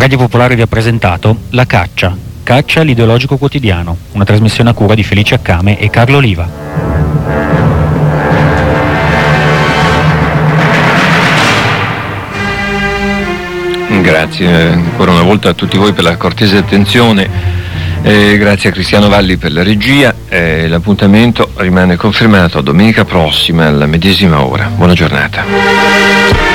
Radio Popolare vi ha presentato La Caccia, l'ideologico quotidiano, una trasmissione a cura di Felice Accame e Carlo Oliva. Grazie ancora una volta a tutti voi per la cortese attenzione, grazie a Cristiano Valli per la regia, l'appuntamento rimane confermato a domenica prossima alla medesima ora. Buona giornata.